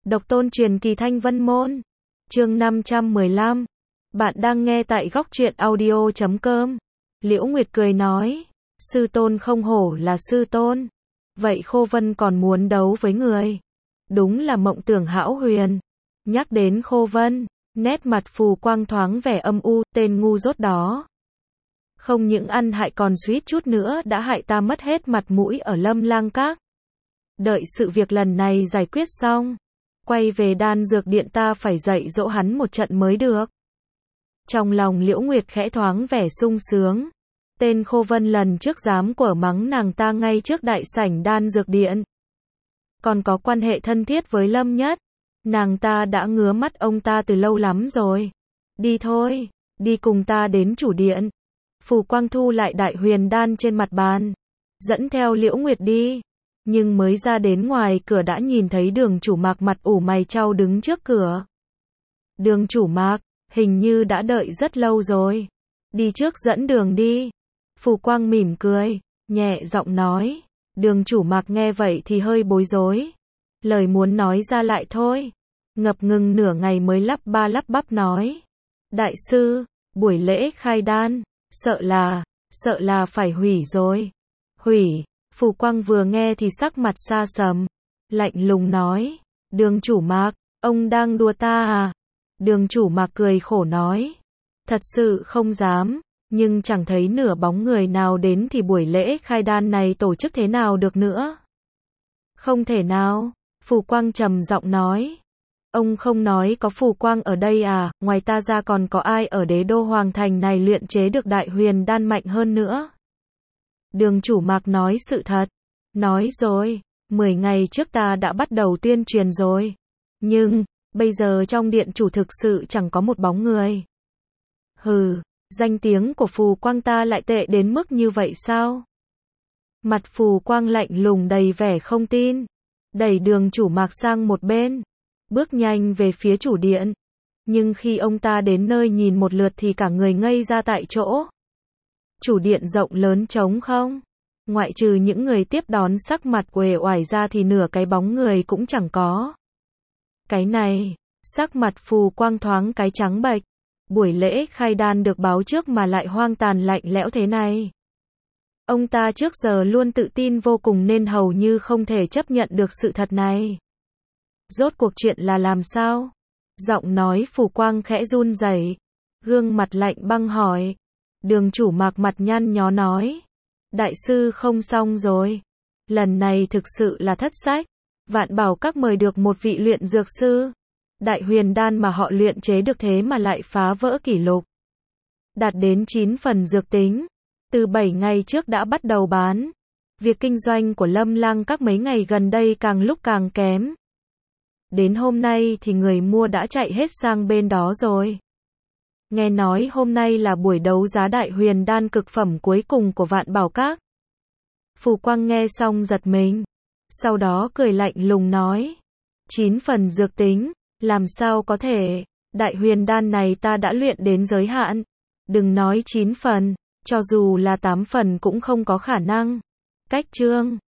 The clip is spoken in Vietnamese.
Độc tôn truyền kỳ Thanh Vân Môn. Chương 515. Bạn đang nghe tại góc truyện audio.com. Liễu Nguyệt cười nói, sư tôn không hổ là sư tôn. Vậy Khô Vân còn muốn đấu với người. Đúng là mộng tưởng hão huyền. Nhắc đến Khô Vân, nét mặt Phù Quang thoáng vẻ âm u, tên ngu dốt đó. Không những ăn hại còn suýt chút nữa đã hại ta mất hết mặt mũi ở Lâm Lang Các. Đợi sự việc lần này giải quyết xong, quay về đan dược điện ta phải dạy dỗ hắn một trận mới được. Trong lòng Liễu Nguyệt khẽ thoáng vẻ sung sướng. Tên Khô Vân lần trước dám quở mắng nàng ta ngay trước đại sảnh đan dược điện. Còn có quan hệ thân thiết với Lâm Nhất. Nàng ta đã ngứa mắt ông ta từ lâu lắm rồi. Đi thôi, đi cùng ta đến chủ điện. Phù Quang thu lại đại huyền đan trên mặt bàn, dẫn theo Liễu Nguyệt đi. Nhưng mới ra đến ngoài cửa đã nhìn thấy Đường Chủ Mạc mặt ủ mày chau đứng trước cửa. Đường Chủ Mạc, hình như đã đợi rất lâu rồi. Đi trước dẫn đường đi. Phù Quang mỉm cười, nhẹ giọng nói. Đường Chủ Mạc nghe vậy thì hơi bối rối. Lời muốn nói ra lại thôi. Ngập ngừng nửa ngày mới lắp ba lắp bắp nói. Đại sư, buổi lễ khai đan, sợ là phải hủy rồi. Hủy? Phù Quang vừa nghe thì sắc mặt xa sầm, lạnh lùng nói, Đường Chủ Mạc, ông đang đùa ta à? Đường Chủ Mạc cười khổ nói, thật sự không dám, nhưng chẳng thấy nửa bóng người nào đến thì buổi lễ khai đan này tổ chức thế nào được nữa. Không thể nào, Phù Quang trầm giọng nói, ông không nói có Phù Quang ở đây à, ngoài ta ra còn có ai ở đế đô hoàng thành này luyện chế được đại huyền đan mạnh hơn nữa. Đường Chủ Mạc nói sự thật. Nói rồi, 10 ngày trước ta đã bắt đầu tuyên truyền rồi. Nhưng, bây giờ trong điện chủ thực sự chẳng có một bóng người. Hừ, danh tiếng của Phù Quang ta lại tệ đến mức như vậy sao? Mặt Phù Quang lạnh lùng đầy vẻ không tin. Đẩy Đường Chủ Mạc sang một bên. Bước nhanh về phía chủ điện. Nhưng khi ông ta đến nơi nhìn một lượt thì cả người ngây ra tại chỗ. Chủ điện rộng lớn trống không? Ngoại trừ những người tiếp đón sắc mặt uể oải ra thì nửa cái bóng người cũng chẳng có. Cái này, sắc mặt Phù Quang thoáng cái trắng bệch. Buổi lễ khai đan được báo trước mà lại hoang tàn lạnh lẽo thế này. Ông ta trước giờ luôn tự tin vô cùng nên hầu như không thể chấp nhận được sự thật này. Rốt cuộc chuyện là làm sao? Giọng nói Phù Quang khẽ run rẩy, gương mặt lạnh băng hỏi. Đường Chủ Mạc mặt nhăn nhó nói. Đại sư không xong rồi. Lần này thực sự là thất sách. Vạn Bảo Các mời được một vị luyện dược sư. Đại huyền đan mà họ luyện chế được thế mà lại phá vỡ kỷ lục. Đạt đến 9 phần dược tính. Từ 7 ngày trước đã bắt đầu bán. Việc kinh doanh của Lâm Lang Các mấy ngày gần đây càng lúc càng kém. Đến hôm nay thì người mua đã chạy hết sang bên đó rồi. Nghe nói hôm nay là buổi đấu giá đại huyền đan cực phẩm cuối cùng của Vạn Bảo Các. Phù Quang nghe xong giật mình. Sau đó cười lạnh lùng nói. 9 phần dược tính, làm sao có thể, đại huyền đan này ta đã luyện đến giới hạn. Đừng nói 9 phần, cho dù là 8 phần cũng không có khả năng. Cách chương